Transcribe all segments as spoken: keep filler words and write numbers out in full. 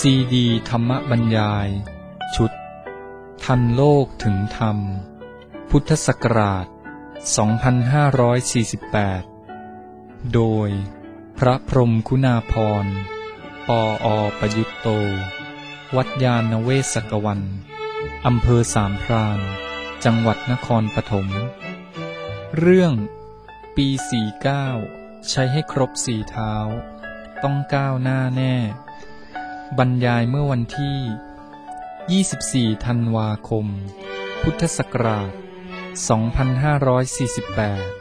ซีดีธรรมบรรยายชุดทันโลกถึงธรรมพุทธศักราชสองพันห้าร้อยสี่สิบแปดโดยพระพรหมคุณาภรณ์ปออประยุตโตวัดยาณเวศกวันอำเภอสามพรานจังหวัดนครปฐมเรื่องปีสี่เก้าใช้ให้ครบสี่เท้าต้องก้าวหน้าแน่บรรยายเมื่อวันที่ยี่สิบสี่ธันวาคมพุทธศักราชสองพันห้าร้อยสี่สิบแปด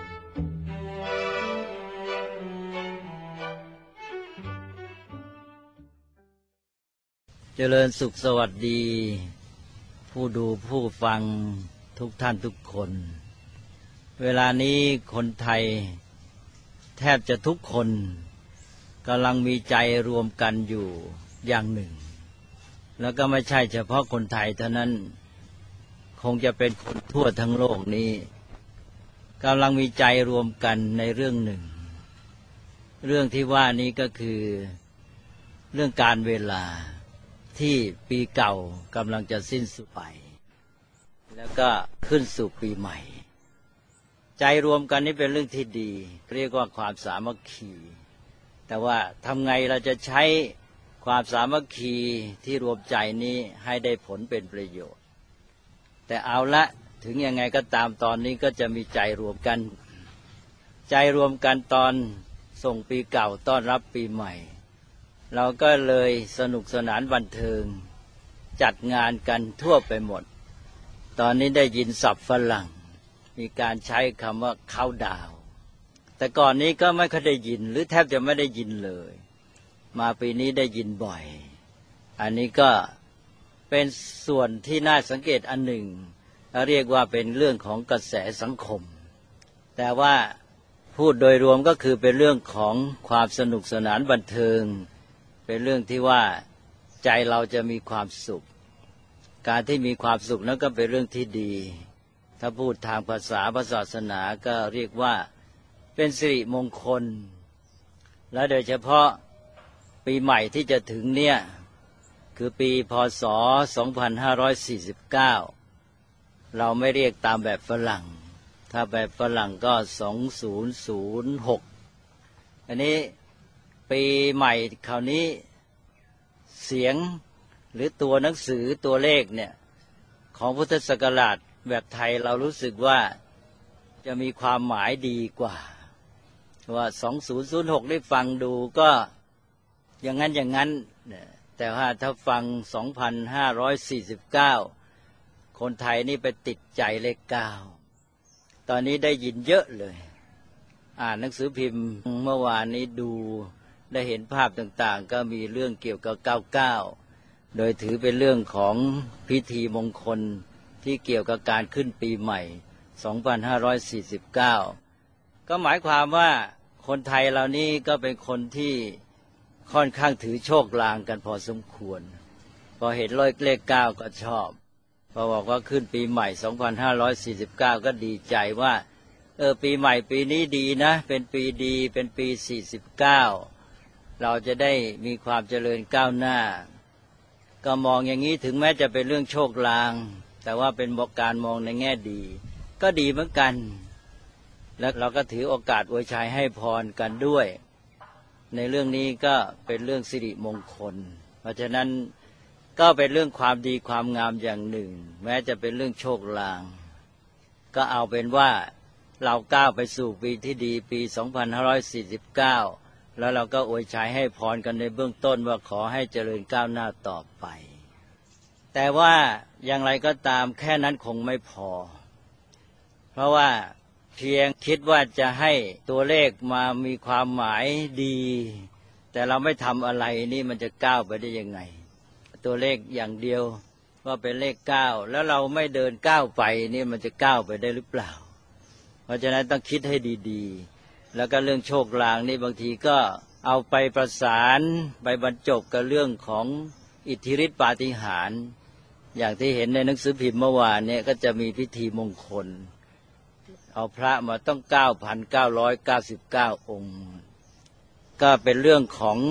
เจริญสุขสวัสดีผู้ดูผู้ฟังทุกท่านทุกคนเวลานี้คนไทยแทบจะทุกคนกำลังมีใจรวมกันอยู่อย่างหนึ่งแล้วก็ไม่ใช่เฉพาะคนไทยเท่านั้นคงจะเป็นคนทั่วทั้งโลกนี้กำลังมีใจรวมกันในเรื่องหนึ่งเรื่องที่ว่านี้ก็คือเรื่องการเวลาที่ปีเก่ากำลังจะสิ้นสุดไปแล้วก็ขึ้นสู่ปีใหม่ใจรวมกันนี่เป็นเรื่องที่ดีเรียกว่าความสามัคคีแต่ว่าทำไงเราจะใช้ความสามัคคีที่รวมใจนี้ให้ได้ผลเป็นประโยชน์แต่เอาละถึงยังไงก็ตามตอนนี้ก็จะมีใจรวมกันใจรวมกันตอนส่งปีเก่าต้อนรับปีใหม่เราก็เลยสนุกสนานบันเทิงจัดงานกันทั่วไปหมดตอนนี้ได้ยินศัพท์ฝรั่งมีการใช้คำว่าเข้าดาวแต่ก่อนนี้ก็ไม่เคยได้ยินหรือแทบจะไม่ได้ยินเลยมาปีนี้ได้ยินบ่อยอันนี้ก็เป็นส่วนที่น่าสังเกตอันหนึ่งเรียกว่าเป็นเรื่องของกระแสสังคมแต่ว่าพูดโดยรวมก็คือเป็นเรื่องของความสนุกสนานบันเทิงเป็นเรื่องที่ว่าใจเราจะมีความสุขการที่มีความสุขนั้นก็เป็นเรื่องที่ดีถ้าพูดทางภาษาศาสนาก็เรียกว่าเป็นสิริมงคลและโดยเฉพาะปีใหม่ที่จะถึงเนี่ยคือปีพ.ศ. สองพันห้าร้อยสี่สิบเก้าเราไม่เรียกตามแบบฝรั่งถ้าแบบฝรั่งก็สองพันหกอันนี้ปีใหม่คราวนี้เสียงหรือตัวหนังสือตัวเลขเนี่ยของพุทธศักราชแบบไทยเรารู้สึกว่าจะมีความหมายดีกว่าว่าสองพันหกได้ฟังดูก็อย่างนั้นอย่างนั้นแต่ว่าถ้าฟังสองพันห้าร้อยสี่สิบเก้าคนไทยนี่ไปติดใจเลขเก้าตอนนี้ได้ยินเยอะเลยอ่านหนังสือพิมพ์เมื่อวานนี้ดูได้เห็นภาพต่างๆก็มีเรื่องเกี่ยวกับเก้าเก้าโดยถือเป็นเรื่องของพิธีมงคลที่เกี่ยวกับการขึ้นปีใหม่สองพันห้าร้อยสี่สิบเก้าก็หมายความว่าคนไทยเหล่านี้ก็เป็นคนที่ค่อนข้างถือโชคลางกันพอสมควรพอเห็นเลขเก้าก็ชอบพอบอกว่าขึ้นปีใหม่สองพันห้าร้อยสี่สิบเก้าก็ดีใจว่าเออปีใหม่ปีนี้ดีนะเป็นปีดีเป็นปีสี่สิบเก้าเราจะได้มีความเจริญก้าวหน้าก็มองอย่างนี้ถึงแม้จะเป็นเรื่องโชคลางแต่ว่าเป็นการมองในแง่ดีก็ดีเหมือนกันและเราก็ถือโอกาสอวยชัยให้พรกันด้วยในเรื่องนี้ก็เป็นเรื่องสิริมงคลเพราะฉะนั้นก็เป็นเรื่องความดีความงามอย่างหนึ่งแม้จะเป็นเรื่องโชคลางก็เอาเป็นว่าเราก้าวไปสู่ปีที่ดีปีสองพันห้าร้อยสี่สิบเก้าแล้วเราก็อวยชัยให้พรกันในเบื้องต้นว่าขอให้เจริญก้าวหน้าต่อไปแต่ว่าอย่างไรก็ตามแค่นั้นคงไม่พอเพราะว่าเพียงคิดว่าจะให้ตัวเลขมามีความหมายดีแต่เราไม่ทำอะไรนี่มันจะก้าวไปได้ยังไงตัวเลขอย่างเดียวว่าเป็นเลขเก้าแล้วเราไม่เดินก้าวไปนี่มันจะก้าวไปได้หรือเปล่าเพราะฉะนั้นต้องคิดให้ดีๆแล้วก็เรื่องโชคลางนี่บางทีก็เอาไปประสานไปบรรจบกับเรื่องของอิทธิฤทธิปาฏิหาริย์อย่างที่เห็นในหนังสือพิมพ์เมื่อวานเนี่ยก็จะมีพิธีมงคลเอาพระมาต้อง เก้าพันเก้าร้อยเก้าสิบเก้า องค์ก็เป็นเรื่องของ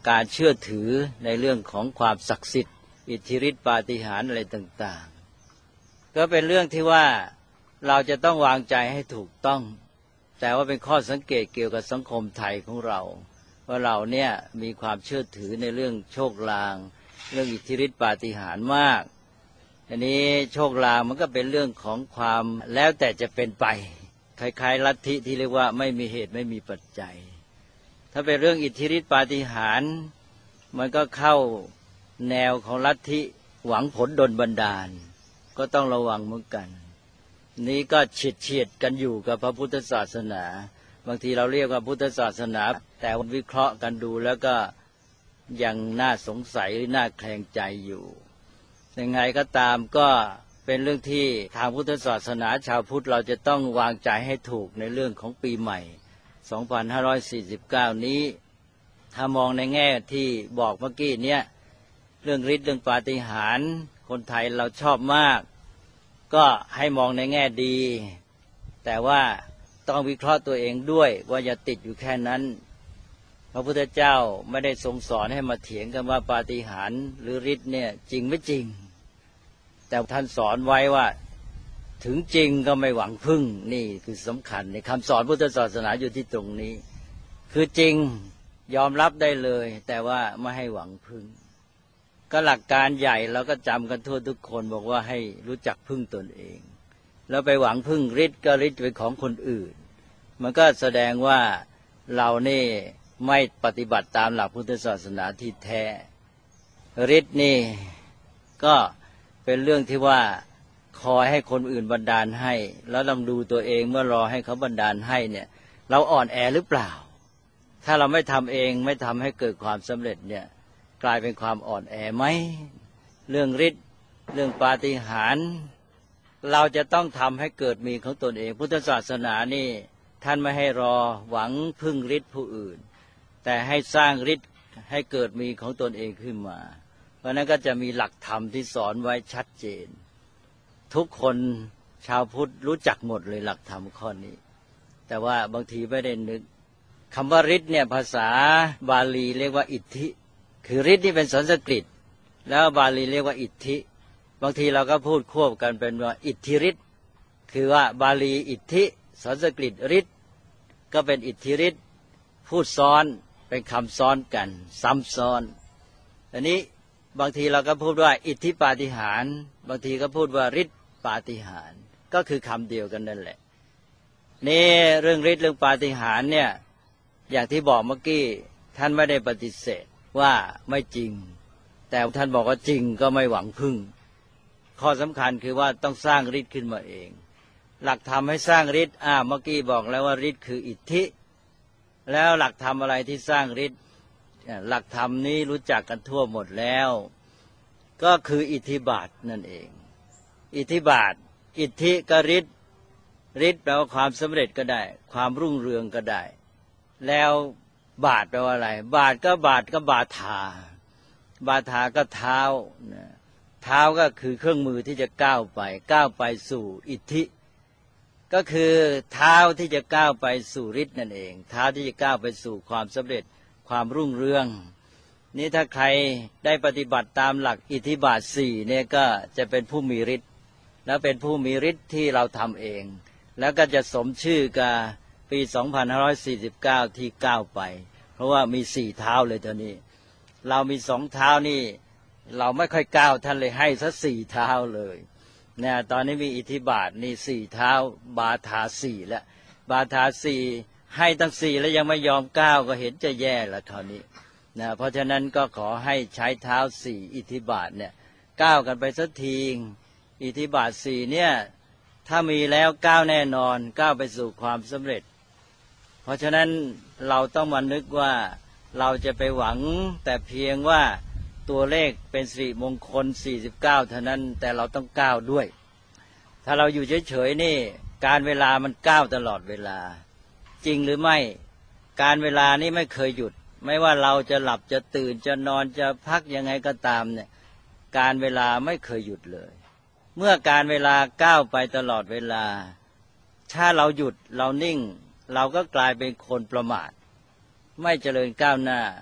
การเชื่อถือในเรื่องของความศักดิ์สิทธิ์อิทธิฤทธิปาฏิหาริย์อะไรต่างๆก็เป็นเรื่องที่ว่าเราจะต้องวางใจให้ถูกต้องแต่ว่าเป็นข้อสังเกตเกี่ยวกับสังคมไทยของเราว่าเราเนี่ยมีความเชื่อถือในเรื่องโชคลางเรื่องอิทธิฤทธิปาฏิหาริย์มากอันนี้โชคลางมันก็เป็นเรื่องของความแล้วแต่จะเป็นไปคล้ายๆลัทธิที่เรียกว่าไม่มีเหตุไม่มีปัจจัยถ้าเป็นเรื่องอิทธิฤทธิปาฏิหาริย์มันก็เข้าแนวของลัทธิหวังผลดลบันดาลก็ต้องระวังเหมือนกันนี้ก็เฉียดเฉียดกันอยู่กับพระพุทธศาสนาบางทีเราเรียกว่าพุทธศาสนาแต่วิเคราะห์กันดูแล้วก็ยังน่าสงสัยหรือน่าแคลงใจอยู่ยังไงก็ตามก็เป็นเรื่องที่ทางพุทธศาสนาชาวพุทธเราจะต้องวางใจให้ถูกในเรื่องของปีใหม่สองพันห้าร้อยสี่สิบเก้านี้ถ้ามองในแง่ที่บอกเมื่อกี้เนี้ยเรื่องฤทธิ์เรื่องปาฏิหาริย์คนไทยเราชอบมากก็ให้มองในแง่ดีแต่ว่าต้องวิเคราะห์ตัวเองด้วยว่าอย่าติดอยู่แค่นั้นพระพุทธเจ้าไม่ได้ทรงสอนให้มาเถียงกันว่าปาฏิหาริย์หรือฤทธิ์เนี่ยจริงไม่จริงแต่ท่านสอนไว้ว่าถึงจริงก็ไม่หวังพึ่งนี่คือสำคัญในคำสอนพุทธศาสนาอยู่ที่ตรงนี้คือจริงยอมรับได้เลยแต่ว่าไม่ให้หวังพึ่งก็หลักการใหญ่เราก็จำกันทั่วทุกคนบอกว่าให้รู้จักพึ่งตนเองแล้วไปหวังพึ่งฤทธิ์ก็ฤทธิ์เป็นของคนอื่นมันก็แสดงว่าเรานี่ไม่ปฏิบัติตามหลักพุทธศาสนาที่แท้ฤทธิ์นี่ก็เป็นเรื่องที่ว่าคอยให้คนอื่นบันดาลให้แล้วลองดูตัวเองเมื่อรอให้เขาบันดาลให้เนี่ยเราอ่อนแอหรือเปล่าถ้าเราไม่ทำเองไม่ทำให้เกิดความสำเร็จเนี่ยกลายเป็นความอ่อนแอไหมเรื่องฤทธิ์เรื่องปาฏิหาริย์เราจะต้องทำให้เกิดมีของตนเองพุทธศาสนานี่ท่านไม่ให้รอหวังพึ่งฤทธิ์ผู้อื่นแต่ให้สร้างฤทธิ์ให้เกิดมีของตนเองขึ้นมาเพราะนั้นก็จะมีหลักธรรมที่สอนไว้ชัดเจนทุกคนชาวพุทธรู้จักหมดเลยหลักธรรมข้อนี้แต่ว่าบางทีไม่ได้นึกคำว่าฤทธิ์เนี่ยภาษาบาลีเรียกว่าอิทธิคือฤทธิ์นี่เป็นสันสกฤตแล้วบาลีเรียกว่าอิทธิบางทีเราก็พูดควบกันเป็นว่าอิทธิฤทธิ์คือว่าบาลีอิทธิสันสกฤตฤทธิ์ก็เป็นอิทธิฤทธิ์พูดซ้อนเป็นคำซ้อนกันซ้ำซ้อนอันนี้บางทีเราก็พูดว่าอิทธิปาฏิหาริย์บางทีก็พูดว่าฤทธิ์ปาฏิหาริย์ก็คือคำเดียวกันนั่นแหละนี่เรื่องฤทธิ์เรื่องปาฏิหาริย์เนี่ยอย่างที่บอกเมื่อกี้ท่านไม่ได้ปฏิเสธว่าไม่จริงแต่ท่านบอกว่าจริงก็ไม่หวังพึ่งข้อสำคัญคือว่าต้องสร้างฤทธิ์ขึ้นมาเองหลักธรรมให้สร้างฤทธิ์อ่าเมื่อกี้บอกแล้วว่าฤทธิ์คืออิทธิแล้วหลักธรรมอะไรที่สร้างฤทธิ์หลักธรรมนี้รู้จักกันทั่วหมดแล้วก็คืออิทธิบาทนั่นเองอิทธิบาทอิทธิก็ฤทธิ์ฤทธิ์แปลว่าความสำเร็จก็ได้ความรุ่งเรืองก็ได้แล้วบาทแปลว่าอะไรบาทก็บาทก็บาทาบาทาก็เท้าเท้าก็คือเครื่องมือที่จะก้าวไปก้าวไปสู่อิทธิก็คือเท้าที่จะก้าวไปสู่ฤทธิ์นั่นเองเท้าที่จะก้าวไปสู่ความสำเร็จความรุ่งเรืองนี่ถ้าใครได้ปฏิบัติตามหลักอิทธิบาทสี่เนี่ยก็จะเป็นผู้มีฤทธิ์แล้วเป็นผู้มีฤทธิ์ที่เราทำเองแล้วก็จะสมชื่อกับปีสองพันห้าร้อยสี่สิบเก้าที่ก้าวไปเพราะว่ามีสี่เท้าเลยตอนนี้เรามีสองเท้านี่เราไม่ค่อยก้าวท่านเลยให้ซะสี่เท้าเลยเนี่ยตอนนี้มีอิทธิบาทนี่สี่เท้าบาทาสี่แล้วบาทาสี่ให้ตั้งสี่แล้วยังไม่ยอมก้าวก็เห็นจะแย่ละคราวนี้นะเพราะฉะนั้นก็ขอให้ใช้เท้าสี่อิทธิบาทเนี่ยก้าวกันไปสักทีอิทธิบาทสี่เนี่ยถ้ามีแล้วก้าวแน่นอนก้าวไปสู่ความสำเร็จเพราะฉะนั้นเราต้องมานึกว่าเราจะไปหวังแต่เพียงว่าตัวเลขเป็นสิริมงคลสี่สิบเก้าเท่านั้นแต่เราต้องก้าวด้วยถ้าเราอยู่เฉยๆนี่การเวลามันก้าวตลอดเวลาจริงหรือไม่การเวลานี่ไม่เคยหยุดไม่ว่าเราจะหลับจะตื่นจะนอนจะพักยังไงก็ตามเนี่ยการเวลาไม่เคยหยุดเลยเมื่อการเวลาก้าวไปตลอดเวลาถ้าเราหยุดเรานิ่งเราก็กลายเป็นคนประมาทไม่เจริญก้าวหน้า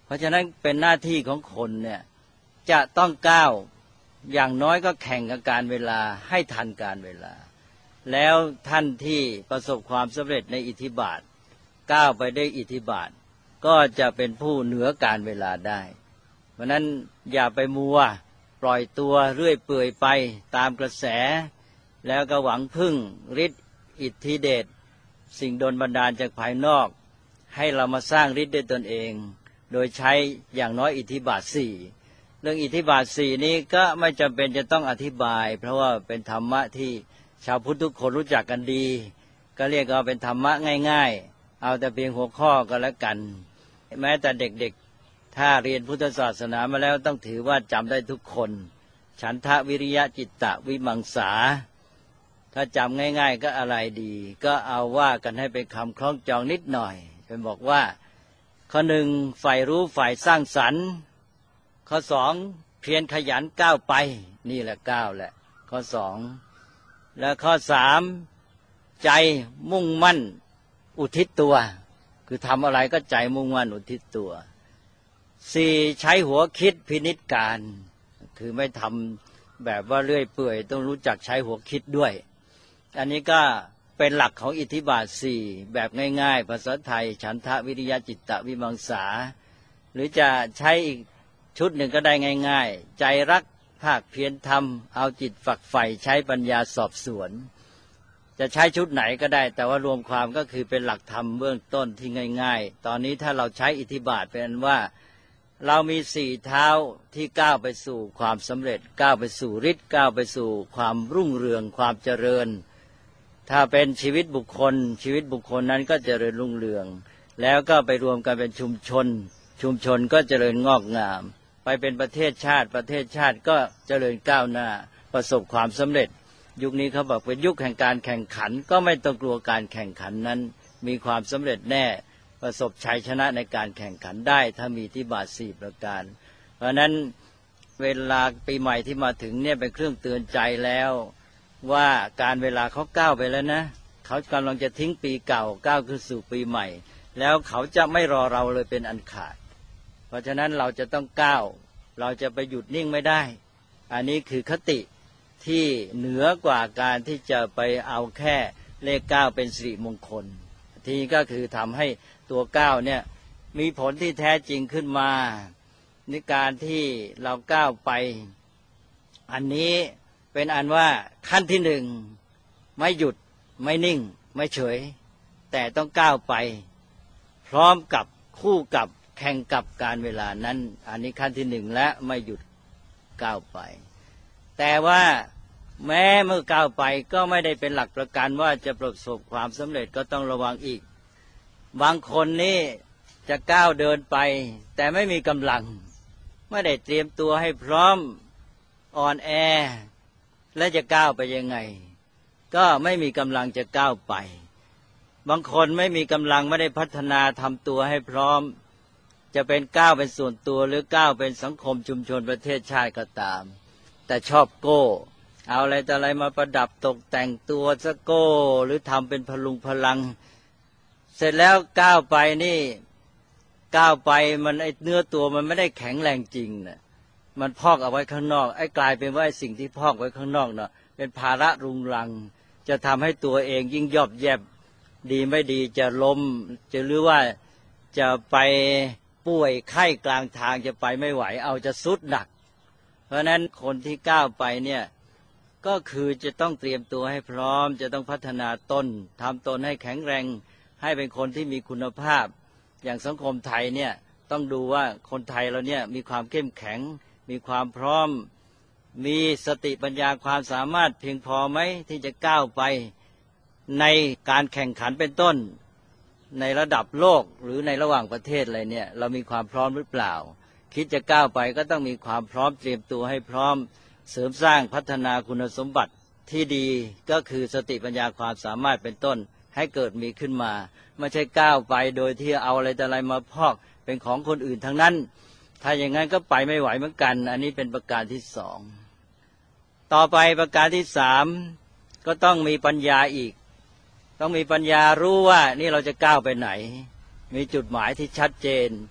เพราะฉะนั้นเป็นหน้าที่ของคนเนี่ยจะต้องก้าวอย่างน้อยก็แข่งกับการเวลาให้ทันการเวลาแล้วท่านที่ประสบความสำเร็จในอิทธิบาทก้าวไปได้อิทธิบาทก็จะเป็นผู้เหนือการเวลาได้เพราะนั้นอย่าไปมัวปล่อยตัวเรื่อยเปื่อยไปตามกระแสแล้วก็หวังพึ่งฤทธิ์อิทธิเดชสิ่งดลบันดาลจากภายนอกให้เรามาสร้างฤทธิ์ด้วยตนเองโดยใช้อย่างน้อยอิทธิบาทสี่เรื่องอิทธิบาทสี่นี้ก็ไม่จำเป็นจะต้องอธิบายเพราะว่าเป็นธรรมะที่ชาวพุทธทุกคนรู้จักกันดีก็เรียกว่าเป็นธรรมะง่ายๆเอาแต่เพียงหัวข้อก็แล้วกันแม้แต่เด็กๆถ้าเรียนพุทธศาสนามาแล้วต้องถือว่าจำได้ทุกคนฉันทะวิริยะจิตตะวิมังสาถ้าจำง่ายๆก็อะไรดีก็เอาว่ากันให้เป็นคำคล้องจองนิดหน่อยเป็นบอกว่าข้อหนึ่งฝ่ายรู้ฝ่ายสร้างสรรค์ข้อสองเพียรขยันก้าวไปนี่แหละก้าวแหละข้อสองและข้อสามใจมุ่งมั่นอุทิศตัวคือทำอะไรก็ใจมุ่งมั่นอุทิศตัวสี่ใช้หัวคิดพินิจการคือไม่ทำแบบว่าเลื่อยเปื่อยต้องรู้จักใช้หัวคิดด้วยอันนี้ก็เป็นหลักของอิทธิบาทสี่แบบง่ายๆภาษาไทยฉันทะวิริยะจิตตะวิมังสาหรือจะใช้อีกชุดหนึ่งก็ได้ง่ายๆใจรักภาคเพียรทำเอาจิตฝักใฝ่ใช้ปัญญาสอบสวนจะใช้ชุดไหนก็ได้แต่ว่ารวมความก็คือเป็นหลักธรรมเบื้องต้นที่ง่ายๆตอนนี้ถ้าเราใช้อิทธิบาทเป็นว่าเรามีสี่เท้าที่ก้าวไปสู่ความสำเร็จก้าวไปสู่ฤทธิ์ก้าวไปสู่ความรุ่งเรืองความเจริญถ้าเป็นชีวิตบุคคลชีวิตบุคคลนั้นก็เจริญรุ่งเรืองแล้วก็ไปรวมกันเป็นชุมชนชุมชนก็เจริญงอกงามไปเป็นประเทศชาติประเทศชาติก็เจริญก้าวหน้าประสบความสำเร็จยุคนี้เขาบอกเป็นยุคแห่งการแข่งขันก็ไม่ต้องกลัวการแข่งขันนั้นมีความสำเร็จแน่ประสบชัยชนะในการแข่งขันได้ถ้ามีอิทธิบาทสี่ประการเพราะนั้นเวลาปีใหม่ที่มาถึงเนี่ยเป็นเครื่องเตือนใจแล้วว่าการเวลาเขาก้าวไปแล้วนะเขากำลังจะทิ้งปีเก่าก้าวขึ้นสู่ปีใหม่แล้วเขาจะไม่รอเราเลยเป็นอันขาดเพราะฉะนั้นเราจะต้องก้าวเราจะไปหยุดนิ่งไม่ได้อันนี้คือคติที่เหนือกว่าการที่จะไปเอาแค่เลขเก้าเป็นสิริมงคลทีนี้ก็คือทำให้ตัวเก้าเนี่ยมีผลที่แท้จริงขึ้นมาในการที่เราก้าวไปอันนี้เป็นอันว่าขั้นที่หนึ่งไม่หยุดไม่นิ่งไม่เฉยแต่ต้องก้าวไปพร้อมกับคู่กับแข่งกับการเวลานั้นอันนี้ขั้นที่หนึ่งและไม่หยุดก้าวไปแต่ว่าแม้เมื่อก้าวไปก็ไม่ได้เป็นหลักประกันว่าจะประสบความสำเร็จก็ต้องระวังอีกบางคนนี่จะก้าวเดินไปแต่ไม่มีกำลังไม่ได้เตรียมตัวให้พร้อมอ่อนแอและจะก้าวไปยังไงก็ไม่มีกำลังจะก้าวไปบางคนไม่มีกำลังไม่ได้พัฒนาทำตัวให้พร้อมจะเป็นก้าวเป็นส่วนตัวหรือก้าวเป็นสังคมชุมชนประเทศชาติก็ตามแต่ชอบโก้เอาอะไรแต่อะไรมาประดับตกแต่งตัวซะโก้หรือทำเป็นพลุงพลังเสร็จแล้วก้าวไปนี่ก้าวไปมันไอ้เนื้อตัวมันไม่ได้แข็งแรงจริงนะมันพอกเอาไว้ข้างนอกไอ้กลายเป็นว่าสิ่งที่พอกไว้ข้างนอกเนาะเป็นภาระรุงรังจะทำให้ตัวเองยิ่งยอบแยบดีไม่ดีจะล้มจะหรือว่าจะไปป่วยไข้กลางทางจะไปไม่ไหวเอาจะสุดหนักเพราะนั้นคนที่ก้าวไปเนี่ยก็คือจะต้องเตรียมตัวให้พร้อมจะต้องพัฒนาตนทำตนให้แข็งแรงให้เป็นคนที่มีคุณภาพอย่างสังคมไทยเนี่ยต้องดูว่าคนไทยเราเนี่ยมีความเข้มแข็งมีความพร้อมมีสติปัญญาความสามารถเพียงพอไหมที่จะก้าวไปในการแข่งขันเป็นต้นในระดับโลกหรือในระหว่างประเทศอะไรเนี่ยเรามีความพร้อมหรือเปล่าคิดจะก้าวไปก็ต้องมีความพร้อมเตรียมตัวให้พร้อมเสริมสร้างพัฒนาคุณสมบัติที่ดีก็คือสติปัญญาความสามารถเป็นต้นให้เกิดมีขึ้นมาไม่ใช่ก้าวไปโดยที่เอาอะไรแต่อะไรมาพอกเป็นของคนอื่นทั้งนั้นถ้าอย่างนั้นก็ไปไม่ไหวเหมือนกันอันนี้เป็นประการที่สองต่อไปประการที่สามก็ต้องมีปัญญาอีกต้องมีปัญญารู้ว่านี่เราจะก้าวไปไหนมีจุดหมายที่ชัดเจน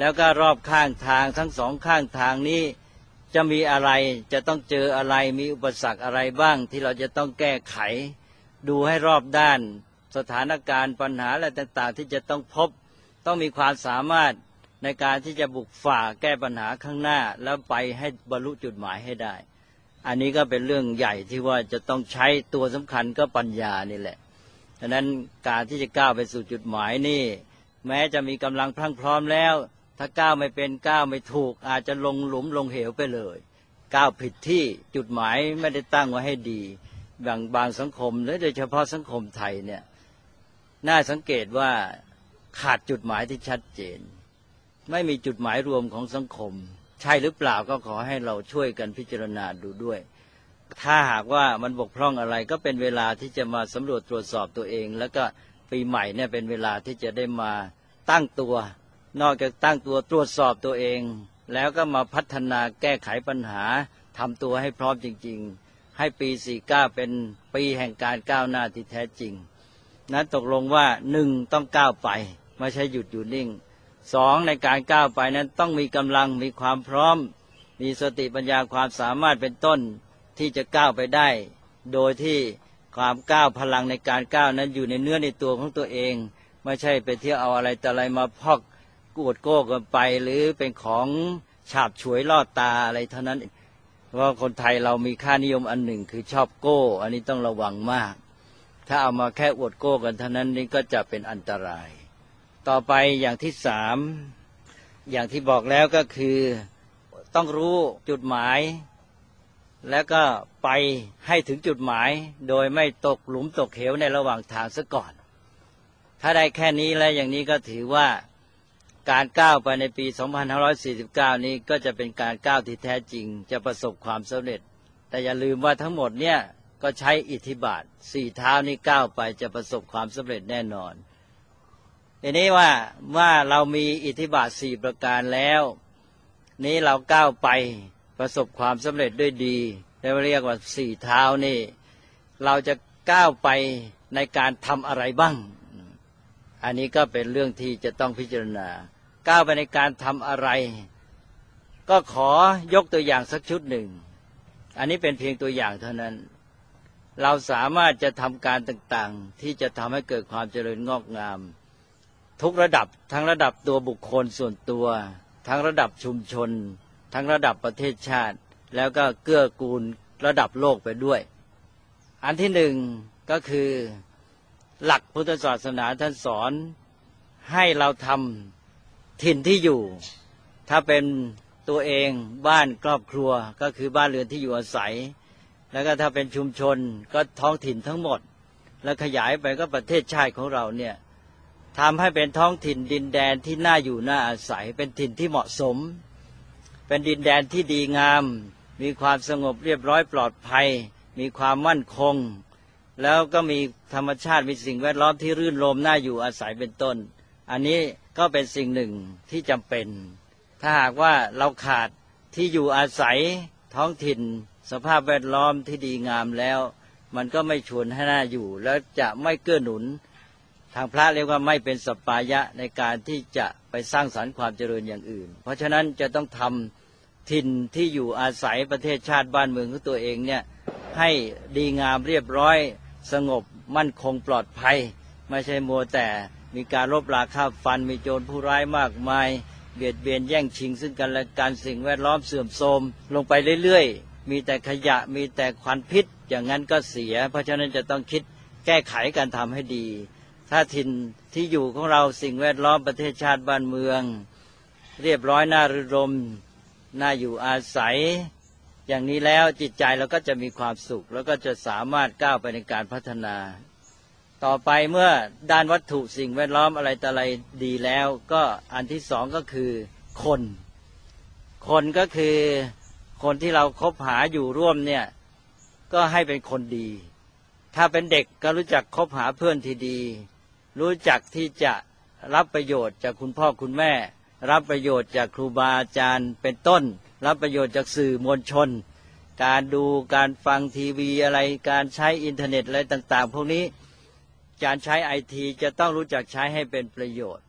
แล้วก็รอบข้างทางทั้งสองข้างทางนี้จะมีอะไรจะต้องเจออะไรมีอุปสรรคอะไรบ้างที่เราจะต้องแก้ไขดูให้รอบด้านสถานการณ์ปัญหาอะไรต่างๆที่จะต้องพบต้องมีความสามารถในการที่จะบุกฝ่าแก้ปัญหาข้างหน้าแล้วไปให้บรรลุจุดหมายให้ได้อันนี้ก็เป็นเรื่องใหญ่ที่ว่าจะต้องใช้ตัวสำคัญก็ปัญญานี่แหละฉะนั้นการที่จะก้าวไปสู่จุดหมายนี่แม้จะมีกำลังพรั่งพร้อมแล้วถ้าก้าวไม่เป็นก้าวไม่ถูกอาจจะลงหลุมลงเหวไปเลยก้าวผิดที่จุดหมายไม่ได้ตั้งไว้ให้ดีบางบางสังคมและโดยเฉพาะสังคมไทยเนี่ยน่าสังเกตว่าขาดจุดหมายที่ชัดเจนไม่มีจุดหมายรวมของสังคมใช่หรือเปล่าก็ขอให้เราช่วยกันพิจารณาดูด้วยถ้าหากว่ามันบกพร่องอะไรก็เป็นเวลาที่จะมาสำรวจตรวจสอบตัวเองแล้วก็ปีใหม่เนี่ยเป็นเวลาที่จะได้มาตั้งตัวนอกจากตั้งตัวตรวจสอบตัวเองแล้วก็มาพัฒนาแก้ไขปัญหาทำตัวให้พร้อมจริงๆให้ปีสี่สิบเก้าเป็นปีแห่งการก้าวหน้าที่แท้จริงนั้นตกลงว่าหนึ่งต้องก้าวไปไม่ใช่หยุดอยู่นิ่งสองในการก้าวไปนั้นต้องมีกำลังมีความพร้อมมีสติปัญญาความสามารถเป็นต้นที่จะก้าวไปได้โดยที่ความก้าวพลังในการก้าวนั้นอยู่ในเนื้อในตัวของตัวเองไม่ใช่ไปเที่ยวเอาอะไรแต่อะไรมาพอกกวดโก้กันไปหรือเป็นของฉาบฉวยล่อตาอะไรเท่านั้นเพราะคนไทยเรามีค่านิยมอันหนึ่งคือชอบโก้อันนี้ต้องระวังมากถ้าเอามาแค่อวดโก้กันเท่านั้นนี่ก็จะเป็นอันตรายต่อไปอย่างที่สามอย่างที่บอกแล้วก็คือต้องรู้จุดหมายแล้วก็ไปให้ถึงจุดหมายโดยไม่ตกหลุมตกเหวในระหว่างทางซะก่อนถ้าได้แค่นี้แล้วอย่างนี้ก็ถือว่าการก้าวไปในปีสองพันห้าร้อยสี่สิบเก้านี้ก็จะเป็นการก้าวที่แท้จริงจะประสบความสำเร็จแต่อย่าลืมว่าทั้งหมดเนี่ยก็ใช้อิทธิบาทสี่เท้านี้ก้าวไปจะประสบความสำเร็จแน่นอนทีนี้ว่าว่าเรามีอิทธิบาทสี่ประการแล้วนี้เราก้าวไปประสบความสำเร็จด้วยดีเรียกว่าสี่เท้านี่เราจะก้าวไปในการทำอะไรบ้างอันนี้ก็เป็นเรื่องที่จะต้องพิจารณาก้าวไปในการทำอะไรก็ขอยกตัวอย่างสักชุดหนึ่งอันนี้เป็นเพียงตัวอย่างเท่านั้นเราสามารถจะทำการต่างๆที่จะทำให้เกิดความเจริญงอกงามทุกระดับทั้งระดับตัวบุคคลส่วนตัวทั้งระดับชุมชนทั้งระดับประเทศชาติแล้วก็เกื้อกูลระดับโลกไปด้วยอันที่หนึ่งก็คือหลักพุทธศาสนาท่านสอนให้เราทำถิ่นที่อยู่ถ้าเป็นตัวเองบ้านครอบครัวก็คือบ้านเรือนที่อยู่อาศัยแล้วก็ถ้าเป็นชุมชนก็ท้องถิ่นทั้งหมดแล้วขยายไปก็ประเทศชาติของเราเนี่ยทำให้เป็นท้องถิ่นดินแดนที่น่าอยู่น่าอาศัยเป็นถิ่นที่เหมาะสมเป็นดินแดนที่ดีงามมีความสงบเรียบร้อยปลอดภัยมีความมั่นคงแล้วก็มีธรรมชาติมีสิ่งแวดล้อมที่รื่นรมน่าอยู่อาศัยเป็นต้นอันนี้ก็เป็นสิ่งหนึ่งที่จำเป็นถ้าหากว่าเราขาดที่อยู่อาศัยท้องถิ่นสภาพแวดล้อมที่ดีงามแล้วมันก็ไม่ชวนให้น่าอยู่แล้วจะไม่เกื้อหนุนทางพระเรียกว่าไม่เป็นสัปปายะในการที่จะไปสร้างสรรค์ความเจริญอย่างอื่นเพราะฉะนั้นจะต้องทำถิ่นที่อยู่อาศัยประเทศชาติบ้านเมืองของตัวเองเนี่ยให้ดีงามเรียบร้อยสงบมั่นคงปลอดภัยไม่ใช่มัวแต่มีการรบราฆ่าฟันมีโจรผู้ร้ายมากมายเบียดเบียนแย่งชิงซึ่งกันและกันสิ่งแวดล้อมเสื่อมโทรมลงไปเรื่อยๆมีแต่ขยะมีแต่ควันพิษอย่างนั้นก็เสียเพราะฉะนั้นจะต้องคิดแก้ไขการทำให้ดีถ้าถิ่นที่อยู่ของเราสิ่งแวดล้อมประเทศชาติบ้านเมืองเรียบร้อยน่ารื่นรมน่าอยู่อาศัยอย่างนี้แล้วจิตใจเราก็จะมีความสุขแล้วก็จะสามารถก้าวไปในการพัฒนาต่อไปเมื่อด้านวัตถุสิ่งแวดล้อมอะไรต่ออะไรดีแล้วก็อันที่สองก็คือคนคนก็คือคนที่เราคบหาอยู่ร่วมเนี่ยก็ให้เป็นคนดีถ้าเป็นเด็กก็รู้จักคบหาเพื่อนที่ดีรู้จักที่จะรับประโยชน์จากคุณพ่อคุณแม่รับประโยชน์จากครูบาอาจารย์เป็นต้นรับประโยชน์จากสื่อมวลชนการดูการฟังทีวีอะไรการใช้อินเทอร์เน็ตอะไรต่างๆพวกนี้การใช้ไอทีจะต้องรู้จักใช้ให้เป็นประโยชน์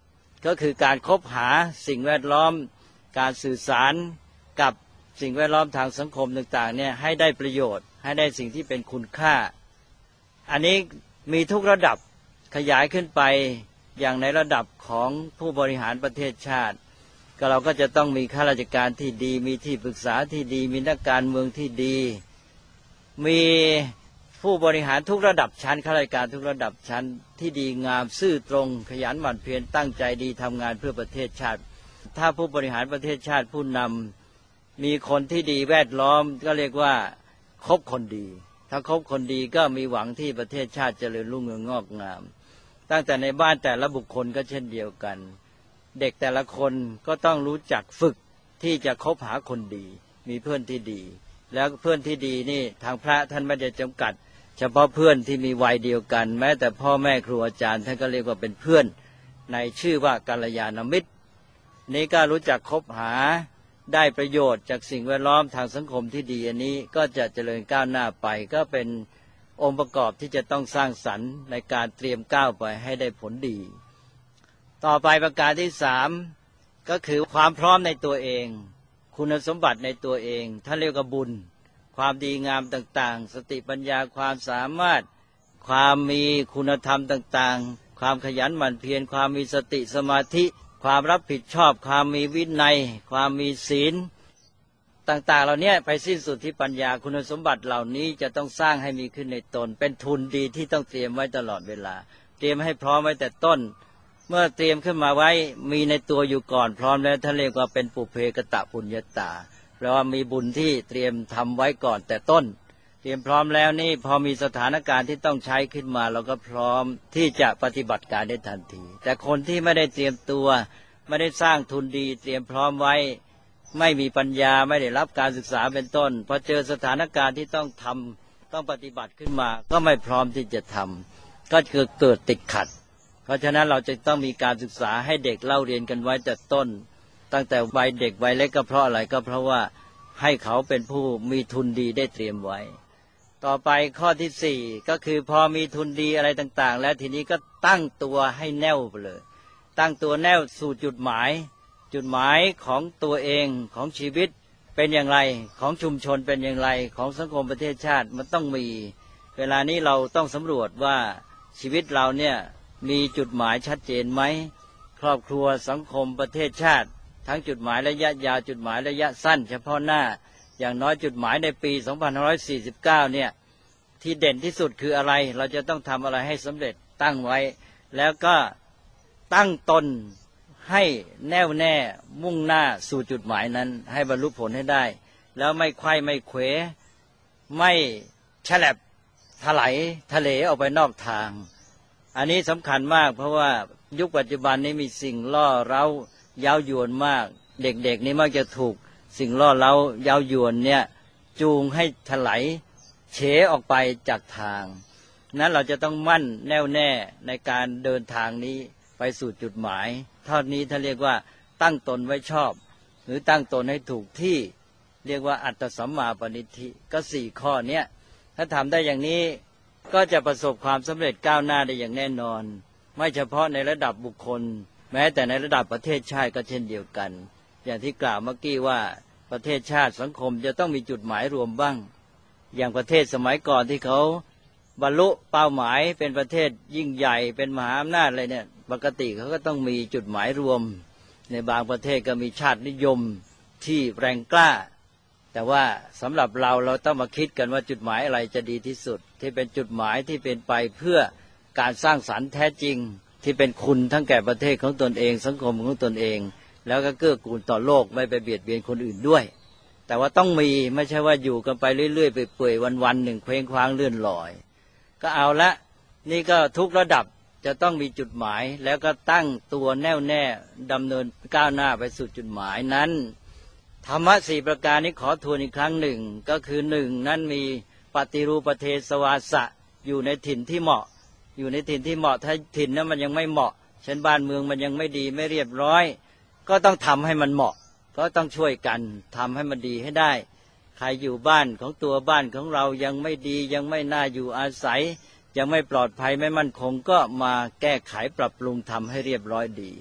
ก็คือการคบหาสิ่งแวดล้อมการสื่อสารกับสิ่งแวดล้อมทางสังคมต่างๆเนี่ยให้ได้ประโยชน์ให้ได้สิ่งที่เป็นคุณค่าอันนี้มีทุกระดับขยายขึ้นไปอย่างในระดับของผู้บริหารประเทศชาติก็เราก็จะต้องมีข้าราชการที่ดีมีที่ปรึกษาที่ดีมีนักการเมืองที่ดีมีผู้บริหารทุกระดับชั้นข้าราชการทุกระดับชั้นที่ดีงามซื่อตรงขยันหมั่นเพียรตั้งใจดีทำงานเพื่อประเทศชาติถ้าผู้บริหารประเทศชาติผู้นำมีคนที่ดีแวดล้อมก็เรียกว่าคบคนดีถ้าคบคนดีก็มีหวังที่ประเทศชาติเจริญรุ่งเรืองงอกงามตั้งแต่ในบ้านแต่ละบุคคลก็เช่นเดียวกันเด็กแต่ละคนก็ต้องรู้จักฝึกที่จะคบหาคนดีมีเพื่อนที่ดีแล้วเพื่อนที่ดีนี่ทางพระท่านไม่ได้จำกัดเฉพาะเพื่อนที่มีวัยเดียวกันแม้แต่พ่อแม่ครูอาจารย์ท่านก็เรียกว่าเป็นเพื่อนในชื่อว่ากัลยาณมิตรนี้ก็รู้จักคบหาได้ประโยชน์จากสิ่งแวดล้อมทางสังคมที่ดีอันนี้ก็จะเจริญก้าวหน้าไปก็เป็นองค์ประกอบที่จะต้องสร้างสรรค์ในการเตรียมก้าวไปให้ได้ผลดีต่อไปประการที่สามก็คือความพร้อมในตัวเองคุณสมบัติในตัวเองท่านเรียกว่าบุญความดีงามต่างๆสติปัญญาความสามารถความมีคุณธรรมต่างๆความขยันหมั่นเพียรความมีสติสมาธิความรับผิดชอบความมีวินัยความมีศีลต่างๆเหล่านี้ไปสิ้นสุดที่ปัญญาคุณสมบัติเหล่านี้จะต้องสร้างให้มีขึ้นในตนเป็นทุนดีที่ต้องเตรียมไว้ตลอดเวลาเตรียมให้พร้อมไว้แต่ต้นเมื่อเตรียมขึ้นมาไว้มีในตัวอยู่ก่อนพร้อมแล้วท่านเรียกว่าเป็นปุเพกตปุญญาตาแปลว่ามีบุญที่เตรียมทำไว้ก่อนแต่ต้นเตรียมพร้อมแล้วนี่พอมีสถานการณ์ที่ต้องใช้ขึ้นมาเราก็พร้อมที่จะปฏิบัติการได้ทันทีแต่คนที่ไม่ได้เตรียมตัวไม่ได้สร้างทุนดีเตรียมพร้อมไว้ไม่มีปัญญาไม่ได้รับการศึกษาเป็นต้นพอเจอสถานการณ์ที่ต้องทำต้องปฏิบัติขึ้นมาก็ไม่พร้อมที่จะทำก็เกิดเกิดติดขัดเพราะฉะนั้นเราจะต้องมีการศึกษาให้เด็กเล่าเรียนกันไว้แต่ต้นตั้งแต่วัยเด็กวัยเล็กก็เพราะอะไรก็เพราะว่าให้เขาเป็นผู้มีทุนดีได้เตรียมไว้ต่อไปข้อที่สี่ก็คือพอมีทุนดีอะไรต่างๆแล้วทีนี้ก็ตั้งตัวให้แน่วไปเลยตั้งตัวแน่วสู่จุดหมายจุดหมายของตัวเองของชีวิตเป็นอย่างไรของชุมชนเป็นอย่างไรของสังคมประเทศชาติมันต้องมีเวลานี้เราต้องสำรวจว่าชีวิตเราเนี่ยมีจุดหมายชัดเจนไหมครอบครัวสังคมประเทศชาติทั้งจุดหมายระยะยาวจุดหมายระยะสั้นเฉพาะหน้าอย่างน้อยจุดหมายในปีสองพันห้าร้อยสี่สิบเก้าเนี่ยที่เด่นที่สุดคืออะไรเราจะต้องทำอะไรให้สำเร็จตั้งไว้แล้วก็ตั้งตนให้แน่วแน่มุ่งหน้าสู่จุดหมายนั้นให้บรรลุผลให้ได้แล้วไม่ไขว้ไม่เขวไม่ฉลับถลายทะเลออกไปนอกทางอันนี้สำคัญมากเพราะว่ายุคปัจจุบันนี้มีสิ่งล่อเร้าเย้ายวนมากเด็กๆนี่มักจะถูกสิ่งล่อเร้าเย้ายวนเนี่ยจูงให้ถลายเฉออกไปจากทางนั้นเราจะต้องมั่นแน่วแน่ในการเดินทางนี้ไปสู่จุดหมายเท่านี้ท่านเรียกว่าตั้งตนไว้ชอบหรือตั้งตนให้ถูกที่เรียกว่าอัตตสัมมาปณิธิก็สี่ข้อเนี้ยถ้าทำได้อย่างนี้ก็จะประสบความสำเร็จก้าวหน้าได้อย่างแน่นอนไม่เฉพาะในระดับบุคคลแม้แต่ในระดับประเทศชาติก็เช่นเดียวกันอย่างที่กล่าวเมื่อกี้ว่าประเทศชาติสังคมจะต้องมีจุดหมายรวมบ้างอย่างประเทศสมัยก่อนที่เขาบรรลุเป้าหมายเป็นประเทศยิ่งใหญ่เป็นมหาอำนาจอะไรเนี่ยปกติเขาก็ต้องมีจุดหมายรวมในบางประเทศก็มีชาตินิยมที่แรงกล้าแต่ว่าสำหรับเราเราต้องมาคิดกันว่าจุดหมายอะไรจะดีที่สุดที่เป็นจุดหมายที่เป็นไปเพื่อการสร้างสรรค์แท้จริงที่เป็นคุณทั้งแก่ประเทศของตนเองสังคมของตนเองแล้วก็เกื้อกูลต่อโลกไม่ไปเบียดเบียนคนอื่นด้วยแต่ว่าต้องมีไม่ใช่ว่าอยู่กันไปเรื่อยๆไปเปื่อยวันๆหนึ่งเคว้งคว้างเลื่อนลอยก็เอาละนี่ก็ทุกระดับจะต้องมีจุดหมายแล้วก็ตั้งตัวแน่วแน่ดำเนินก้าวหน้าไปสู่จุดหมายนั้นธรรมะสี่ประการนี้ขอทวนอีกครั้งหนึ่งก็คือหนึ่งนั้นมีปฏิรูปเทศวาสะอยู่ในถิ่นที่เหมาะอยู่ในถิ่นที่เหมาะถ้าถิ่นนั้นมันยังไม่เหมาะเช่นบ้านเมืองมันยังไม่ดีไม่เรียบร้อยก็ต้องทำให้มันเหมาะก็ต้องช่วยกันทำให้มันดีให้ได้ใครอยู่บ้านของตัวบ้านของเรายังไม่ดียังไม่น่าอยู่อาศัยยังไม่ปลอดภัยไม่มั่นคงก็มาแก้ไขปรับปรุงทำให้เรียบร้อยดี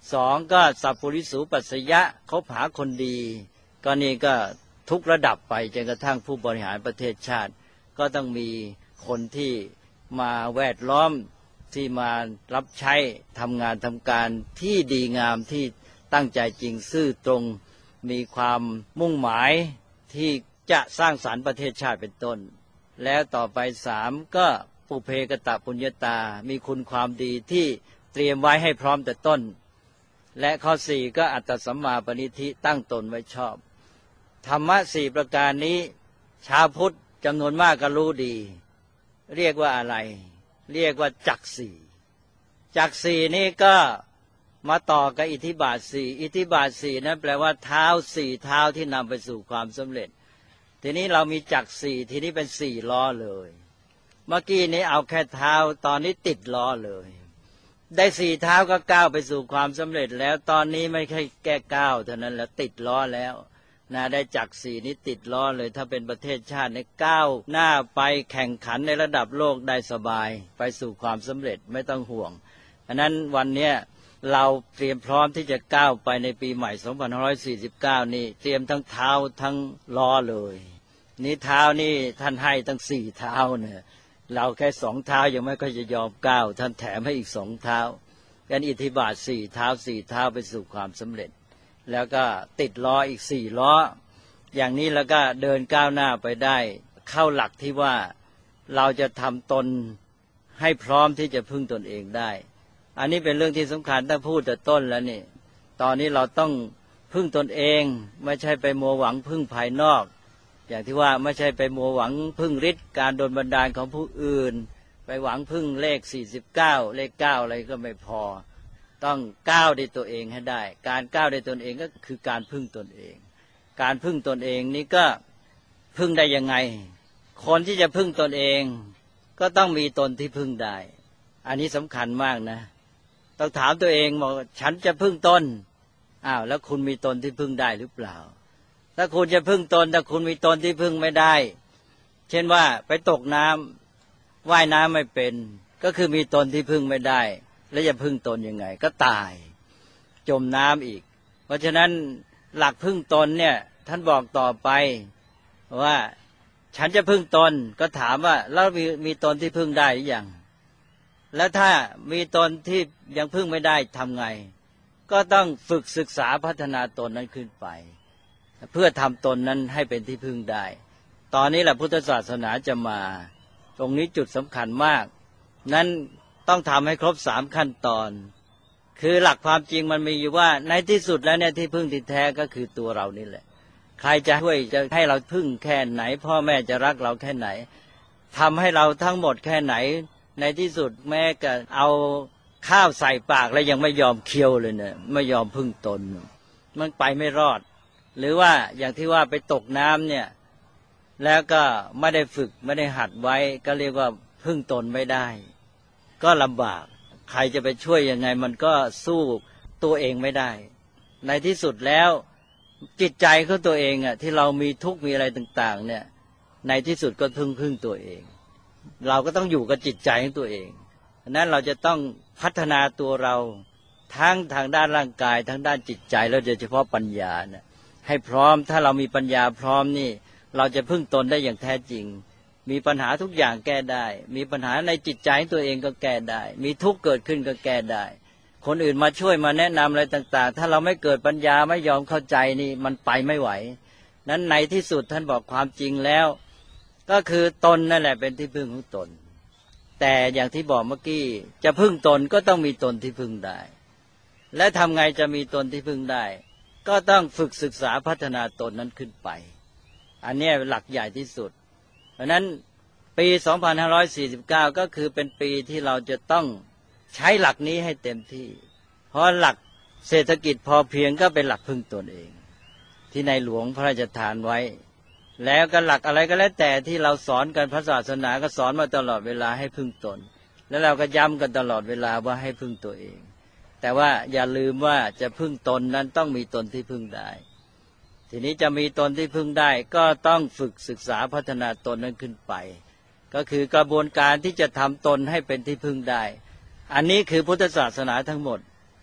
สองก็สัพพุริสูปัสสยะคบหาคนดีก็นี่ก็ทุกระดับไปจนกระทั่งผู้บริหารประเทศชาติก็ต้องมีคนที่มาแวดล้อมที่มารับใช้ทำงานทำการที่ดีงามที่ตั้งใจจริงซื่อตรงมีความมุ่งหมายที่จะสร้างสรรค์ประเทศชาติเป็นต้นแล้วต่อไปสามก็ปุเพกตปุญญาตามีคุณความดีที่เตรียมไว้ให้พร้อมแต่ต้นและข้อสี่ก็อัตตสัมมาปณิธิตั้งตนไว้ชอบธรรมะสี่ประการนี้ชาวพุทธจำนวนมากก็รู้ดีเรียกว่าอะไรเรียกว่าจักสี่จักสี่นี้ก็มาต่อกับอิทธิบาทสี่อิทธิบาทสี่นั้นแปลว่าเท้าสี่เท้าที่นำไปสู่ความสำเร็จทีนี้เรามีจักสี่ทีนี้เป็นสี่ล้อเลยเมื่อกี้นี้เอาแค่เท้าตอนนี้ติดล้อเลยได้สี่เท้าก็ก้าวไปสู่ความสำเร็จแล้วตอนนี้ไม่ใช่แก้ก้าวเท่านั้นแล้วติดล้อแล้วนะได้จักสี่นี้ติดล้อเลยถ้าเป็นประเทศชาติในก้าวหน้าไปแข่งขันในระดับโลกได้สบายไปสู่ความสำเร็จไม่ต้องห่วงอันนั้นวันนี้เราเตรียมพร้อมที่จะก้าวไปในปีใหม่สองพันห้าร้อยสี่สิบเก้านี่เตรียมทั้งเท้าทั้งล้อเลยนี่เท้านี่ท่านให้ทั้งสี่เท้าเนี่ยเราแค่สองเท้ายังไม่ค่อยจะยอมก้าวท่านแถมให้อีกสองเท้ากันอิทธิบาทสี่เท้าสี่เท้าไปสู่ความสำเร็จแล้วก็ติดล้ออีกสี่ล้ออย่างนี้แล้วก็เดินก้าวหน้าไปได้เข้าหลักที่ว่าเราจะทำตนให้พร้อมที่จะพึ่งตนเองได้อันนี้เป็นเรื่องที่สำคัญถ้าพูดแต่ต้นแล้วนี่ตอนนี้เราต้องพึ่งตนเองไม่ใช่ไปมัวหวังพึ่งภายนอกอย่างที่ว่าไม่ใช่ไปมัวหวังพึ่งฤทธิ์การดลบันดาลของผู้อื่นไปหวังพึ่งเลขสี่สิบเก้าเลขเก้าอะไรก็ไม่พอต้องก้าวด้วยตัวเองให้ได้การก้าวด้วยตนเองก็คือการพึ่งตนเองการพึ่งตนเองนี่ก็พึ่งได้ยังไงคนที่จะพึ่งตนเองก็ต้องมีตนที่พึ่งได้อันนี้สำคัญมากนะต้องถามตัวเองบอกฉันจะพึ่งตนอ้าวแล้วคุณมีตนที่พึ่งได้หรือเปล่าถ้าคุณจะพึ่งตนแต่คุณมีตนที่พึ่งไม่ได้เช่นว่าไปตกน้ำว่ายน้ำไม่เป็นก็คือมีตนที่พึ่งไม่ได้แล้วจะพึ่งตนยังไงก็ตายจมน้ำอีกเพราะฉะนั้นหลักพึ่งตนเนี่ยท่านบอกต่อไปว่าฉันจะพึ่งตนก็ถามว่าแล้วมีมีตนที่พึ่งได้หรือยังแล้วถ้ามีตนที่ยังพึ่งไม่ได้ทำไงก็ต้องฝึกศึกษาพัฒนาตนนั้นขึ้นไปเพื่อทำตนนั้นให้เป็นที่พึ่งได้ตอนนี้แหละพุทธศาสนาจะมาตรงนี้จุดสำคัญมากนั้นต้องทำให้ครบสามขั้นตอนคือหลักความจริงมันมีอยู่ว่าในที่สุดแล้วเนี่ยที่พึ่งที่แท้ก็คือตัวเรานี่แหละใครจะช่วยจะให้เราพึ่งแค่ไหนพ่อแม่จะรักเราแค่ไหนทำให้เราทั้งหมดแค่ไหนในที่สุดแม้จะเอาข้าวใส่ปากแล้วยังไม่ยอมเคี้ยวเลยเนี่ยไม่ยอมพึ่งตนมันไปไม่รอดหรือว่าอย่างที่ว่าไปตกน้ำเนี่ยแล้วก็ไม่ได้ฝึกไม่ได้หัดไว้ก็เรียกว่าพึ่งตนไม่ได้ก็ลำบากใครจะไปช่วยยังไงมันก็สู้ตัวเองไม่ได้ในที่สุดแล้วจิตใจของตัวเองอ่ะที่เรามีทุกข์มีอะไรต่างๆเนี่ยในที่สุดก็พึ่งพึ่งตัวเองเราก็ต้องอยู่กับจิตใจของตัวเองฉะนั้นเราจะต้องพัฒนาตัวเราทั้งทางด้านร่างกายทั้งด้านจิตใจแล้วโดยเฉพาะปัญญาเนี่ยให้พร้อมถ้าเรามีปัญญาพร้อมนี่เราจะพึ่งตนได้อย่างแท้จริงมีปัญหาทุกอย่างแก้ได้มีปัญหาในจิตใจตัวเองก็แก้ได้มีทุกข์เกิดขึ้นก็แก้ได้คนอื่นมาช่วยมาแนะนำอะไรต่างๆถ้าเราไม่เกิดปัญญาไม่ยอมเข้าใจนี่มันไปไม่ไหวนั้นในที่สุดท่านบอกความจริงแล้วก็คือตนนั่นแหละเป็นที่พึ่งของตนแต่อย่างที่บอกเมื่อกี้จะพึ่งตนก็ต้องมีตนที่พึ่งได้และทำไงจะมีตนที่พึ่งได้ก็ต้องฝึกศึกษาพัฒนาตนนั้นขึ้นไปอันนี้หลักใหญ่ที่สุดเพราะนั้นปีสองพันห้าร้อยสี่สิบเก้าก็คือเป็นปีที่เราจะต้องใช้หลักนี้ให้เต็มที่เพราะหลักเศรษฐกิจพอเพียงก็เป็นหลักพึ่งตนเองที่ในหลวงพระราชทานไว้แล้วก็หลักอะไรก็แล้วแต่ที่เราสอนกันพระศาสนาก็สอนมาตลอดเวลาให้พึ่งตนแล้วเราก็ย้ำกันตลอดเวลาว่าให้พึ่งตัวเองแต่ว่าอย่าลืมว่าจะพึ่งตนนั้นต้องมีตนที่พึ่งได้ทีนี้จะมีตนที่พึ่งได้ก็ต้องฝึกศึกษาพัฒนาตนนั้นขึ้นไปก็คือกระบวนการที่จะทำตนให้เป็นที่พึ่งได้อันนี้คือพุทธศาสนาทั้งหมด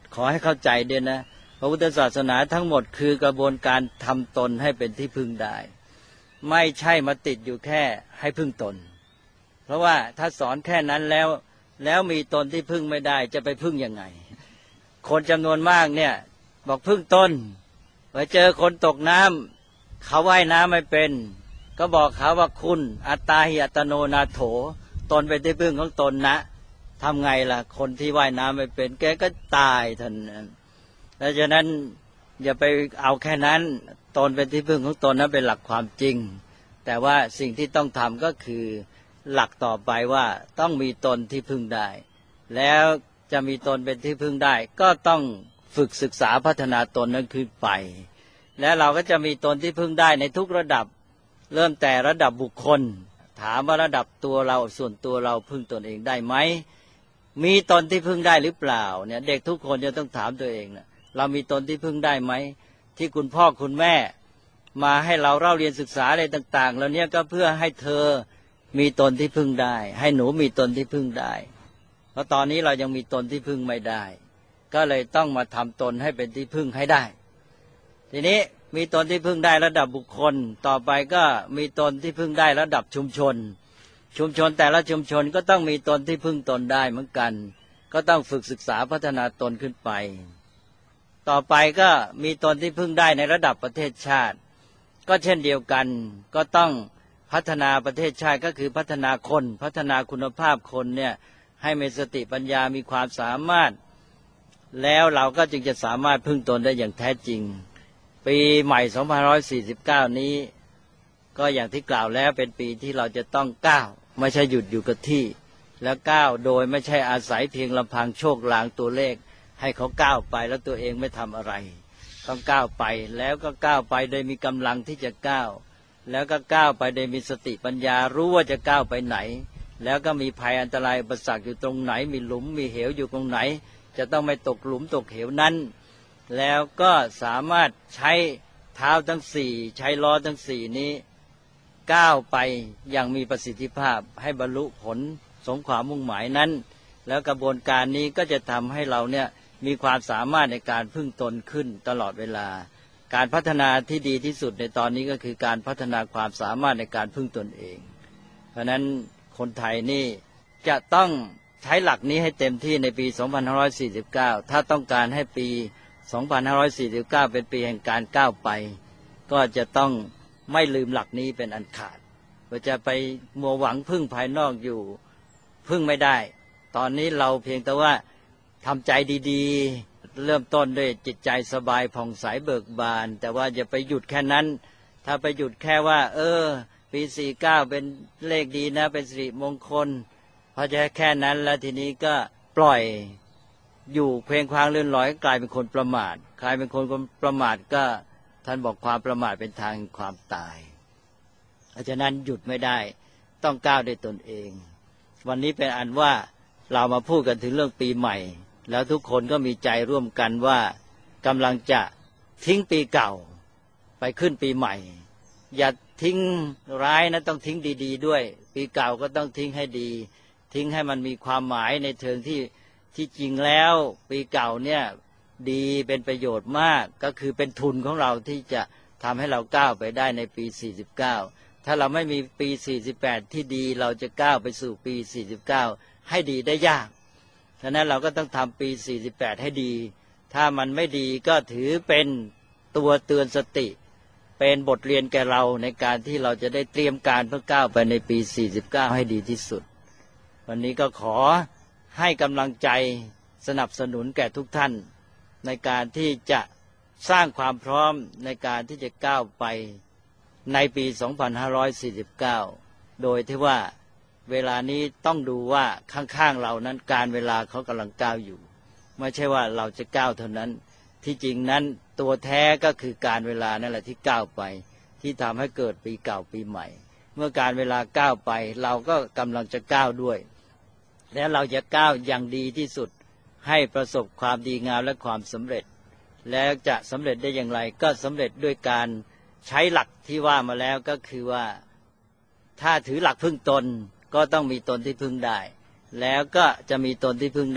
ขอให้เข้าใจด้วยนะพระพุทธศาสนาทั้งหมดคือกระบวนการทำตนให้เป็นที่พึ่งได้ไม่ใช่มาติดอยู่แค่ให้พึ่งตนเพราะว่าถ้าสอนแค่นั้นแล้วแล้วมีตนที่พึ่งไม่ได้จะไปพึ่งยังไงคนจำนวนมากเนี่ยบอกพึ่งตนไปเจอคนตกน้ำเขาว่ายน้ำไม่เป็นก็บอกเขาว่าคุณอัตตาหิอัตโนนาโถตนเป็นที่พึ่งของตนนะทำไงล่ะคนที่ว่ายน้ำไม่เป็นแกก็ตายทันนั้นดังนั้นอย่าไปเอาแค่นั้นตนเป็นที่พึ่งของตนนั้นเป็นหลักความจริงแต่ว่าสิ่งที่ต้องทำก็คือหลักต่อไปว่าต้องมีตนที่พึ่งได้แล้วจะมีตนเป็นที่พึ่งได้ก็ต้องฝึกศึกษาพัฒนาตนนั้นขึ้นไปและเราก็จะมีตนที่พึ่งได้ในทุกระดับเริ่มแต่ระดับบุคคลถามว่าระดับตัวเราส่วนตัวเราพึ่งตนเองได้ไหมมีตนที่พึ่งได้หรือเปล่าเนี่ยเด็กทุกคนจะต้องถามตัวเองนะเรามีตนที่พึ่งได้ไหมที่คุณพ่อคุณแม่มาให้เราเล่าเรียนศึกษาอะไรต่างๆแล้วเนี่ยก็เพื่อให้เธอมีตนที่พึ่งได้ให้หนูมีตนที่พึ่งได้เพราะตอนนี้เรายังมีตนที่พึ่งไม่ได้ก็เลยต้องมาทำตนให้เป็นที่พึ่งให้ได้ทีนี้มีตนที่พึ่งได้ระดับบุคคลต่อไปก็มีตนที่พึ่งได้ระดับชุมชนชุมชนแต่ละชุมชนก็ต้องมีตนที่พึ่งตนได้เหมือนกันก็ต้องฝึกศึกษาพัฒนาตนขึ้นไปต่อไปก็มีตนที่พึ่งได้ในระดับประเทศชาติก็เช่นเดียวกันก็ต้องพัฒนาประเทศชาติก็คือพัฒนาคนพัฒนาคุณภาพคนเนี่ยให้มีสติปัญญามีความสามารถแล้วเราก็จึงจะสามารถพึ่งตนได้อย่างแท้จริงปีใหม่สองพันห้าร้อยสี่สิบเก้านี้ก็อย่างที่กล่าวแล้วเป็นปีที่เราจะต้องก้าวไม่ใช่หยุดอยู่กับที่แล้วก้าวโดยไม่ใช่อาศัยเพียงลำพังโชคลางตัวเลขให้เขาก้าวไปแล้วตัวเองไม่ทำอะไรต้องก้าวไปแล้วก็ก้าวไปโดยมีกำลังที่จะก้าวแล้วก็ก้าวไปโดยมีสติปัญญารู้ว่าจะก้าวไปไหนแล้วก็มีภัยอันตรายอุปสรรคอยู่ตรงไหนมีหลุมมีเหวอยู่ตรงไหนจะต้องไม่ตกหลุมตกเหวนั้นแล้วก็สามารถใช้เท้าทั้งสี่ใช้ล้อทั้งสี่นี้ก้าวไปอย่างมีประสิทธิภาพให้บรรลุผลสมความมุ่งหมายนั้นแล้วกระบวนการนี้ก็จะทำให้เราเนี่ยมีความสามารถในการพึ่งตนขึ้นตลอดเวลาการพัฒนาที่ดีที่สุดในตอนนี้ก็คือการพัฒนาความสามารถในการพึ่งตนเองเพราะนั้นคนไทยนี่จะต้องใช้หลักนี้ให้เต็มที่ในปีสองพันห้าร้อยสี่สิบเก้าถ้าต้องการให้ปีสองพันห้าร้อยสี่สิบเก้าเป็นปีแห่งการก้าวไปก็จะต้องไม่ลืมหลักนี้เป็นอันขาดว่าจะไปมัวหวังพึ่งภายนอกอยู่พึ่งไม่ได้ตอนนี้เราเพียงแต่ว่าทำใจดีๆเริ่มต้นด้วยจิตใจสบายผ่องใสเบิกบานแต่ว่าอย่าไปหยุดแค่นั้นถ้าไปหยุดแค่ว่าเออปีสี่สิบเก้าเป็นเลขดีนะเป็นสิริมงคลพอจะแค่นั้นแล้วทีนี้ก็ปล่อยอยู่เพลงควางเลื่อนลอยกลายเป็นคนประมาทกลายเป็นคนประมาทก็ท่านบอกความประมาทเป็นทางความตายเพราะฉะนั้นหยุดไม่ได้ต้องก้าวด้วยตนเองวันนี้เป็นอันว่าเรามาพูดกันถึงเรื่องปีใหม่แล้วทุกคนก็มีใจร่วมกันว่ากำลังจะทิ้งปีเก่าไปขึ้นปีใหม่อย่าทิ้งร้ายนะต้องทิ้งดีๆด้วยปีเก่าก็ต้องทิ้งให้ดีทิ้งให้มันมีความหมายในเชิงที่ที่จริงแล้วปีเก่าเนี่ยดีเป็นประโยชน์มากก็คือเป็นทุนของเราที่จะทำให้เราก้าวไปได้ในปีสี่สิบเก้าถ้าเราไม่มีปีสี่สิบแปดที่ดีเราจะก้าวไปสู่ปีสี่สิบเก้าให้ดีได้ยากฉะนั้นเราก็ต้องทำปีสี่สิบแปดให้ดีถ้ามันไม่ดีก็ถือเป็นตัวเตือนสติเป็นบทเรียนแก่เราในการที่เราจะได้เตรียมการเพื่อก้าวไปในปีสี่สิบเก้าให้ดีที่สุดวันนี้ก็ขอให้กำลังใจสนับสนุนแก่ทุกท่านในการที่จะสร้างความพร้อมในการที่จะก้าวไปในปีสองพันห้าร้อยสี่สิบเก้าโดยที่ว่าเวลานี้ต้องดูว่าข้างๆเรานั้นการเวลาเขากำลังก้าวอยู่ไม่ใช่ว่าเราจะก้าวเท่านั้นที่จริงนั้นตัวแท้ก็คือการเวลานั่นแหละที่ก้าวไปที่ทำให้เกิดปีเก่าปีใหม่เมื่อการเวลาก้าวไปเราก็กำลังจะก้าวด้วยและเราจะก้าวอย่างดีที่สุดให้ประสบความดีงามและความสำเร็จแล้วจะสำเร็จได้อย่างไรก็สำเร็จด้วยการใช้หลักที่ว่ามาแล้วก็คือว่าถ้าถือหลักพึ่งตนก็ต้องมีตนที่พึ่งได้แล้วก็จะมีตนที่พึ่งได้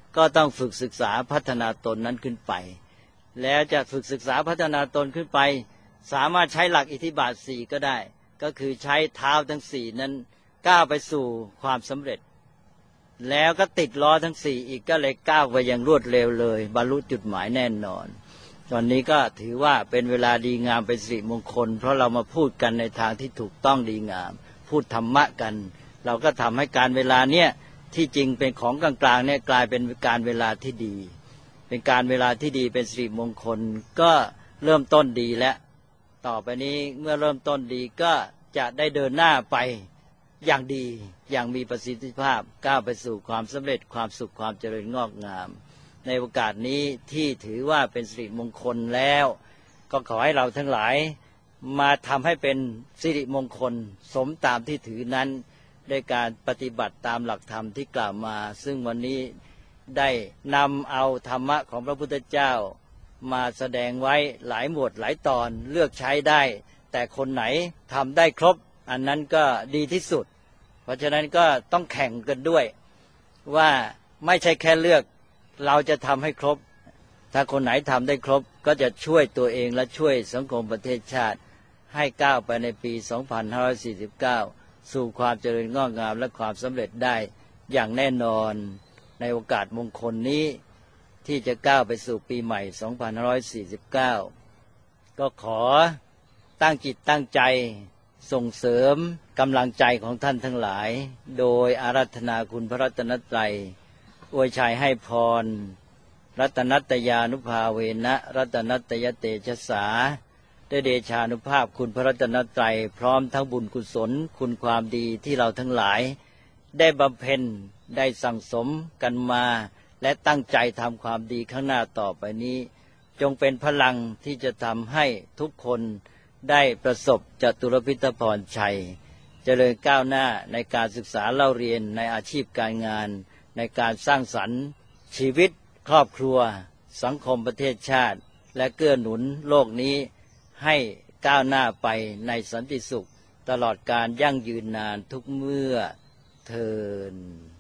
ก็ต้องฝึกศึกษาพัฒนาตนนั้นขึ้นไปแล้วจะฝึกศึกษาพัฒนาตนขึ้นไปสามารถใช้หลักอิทธิบาทสี่ก็ได้ก็คือใช้เท้าทั้งสี่นั้นก้าวไปสู่ความสำเร็จแล้วก็ติดล้อทั้งสี่อีกก็เลยก้าวไปอย่างรวดเร็วเลยบรรลุจุดหมายแน่นอนตอนนี้ก็ถือว่าเป็นเวลาดีงามเป็นสิริมงคลเพราะเรามาพูดกันในทางที่ถูกต้องดีงามพูดธรรมะกันเราก็ทำให้การเวลาเนี้ยที่จริงเป็นของกลางๆเนี่ยกลายเป็นการเวลาที่ดีเป็นการเวลาที่ดีเป็นสิริมงคลก็เริ่มต้นดีแล้วต่อไปนี้เมื่อเริ่มต้นดีก็จะได้เดินหน้าไปอย่างดีอย่างมีประสิทธิภาพก้าวไปสู่ความสำเร็จความสุขความเจริญงอกงามในโอกาสนี้ที่ถือว่าเป็นสิริมงคลแล้วก็ขอให้เราทั้งหลายมาทำให้เป็นสิริมงคลสมตามที่ถือนั้นด้วยการปฏิบัติตามหลักธรรมที่กล่าวมาซึ่งวันนี้ได้นำเอาธรรมะของพระพุทธเจ้ามาแสดงไว้หลายหมวดหลายตอนเลือกใช้ได้แต่คนไหนทำได้ครบอันนั้นก็ดีที่สุดเพราะฉะนั้นก็ต้องแข่งกันด้วยว่าไม่ใช่แค่เลือกเราจะทำให้ครบถ้าคนไหนทำได้ครบก็จะช่วยตัวเองและช่วยสังคมประเทศชาติให้ก้าวไปในปีสองพันห้าร้อยสี่สิบเก้าสู่ความเจริญงอกงามและความสำเร็จได้อย่างแน่นอนในโอกาสมงคลนี้ที่จะก้าวไปสู่ปีใหม่สองพันห้าร้อยสี่สิบเก้าก็ขอตั้งจิตตั้งใจส่งเสริมกำลังใจของท่านทั้งหลายโดยอาราธนาคุณพระรัตนตรัยอวยชัยให้พรรัตนัตยานุภาเวนะรัตนัตยเตชะสาด้วยเดชานุภาพคุณพระรัตนตรัยพร้อมทั้งบุญกุศลคุณความดีที่เราทั้งหลายได้บำเพ็ญได้สั่งสมกันมาและตั้งใจทำความดีข้างหน้าต่อไปนี้จงเป็นพลังที่จะทำให้ทุกคนได้ประสบจตุรพิธพรชัยเจริญก้าวหน้าในการศึกษาเล่าเรียนในอาชีพการงานในการสร้างสรรค์ชีวิตครอบครัวสังคมประเทศชาติและเกื้อหนุนโลกนี้ให้ก้าวหน้าไปในสันติสุขตลอดการยั่งยืนนานทุกเมื่อเทอญ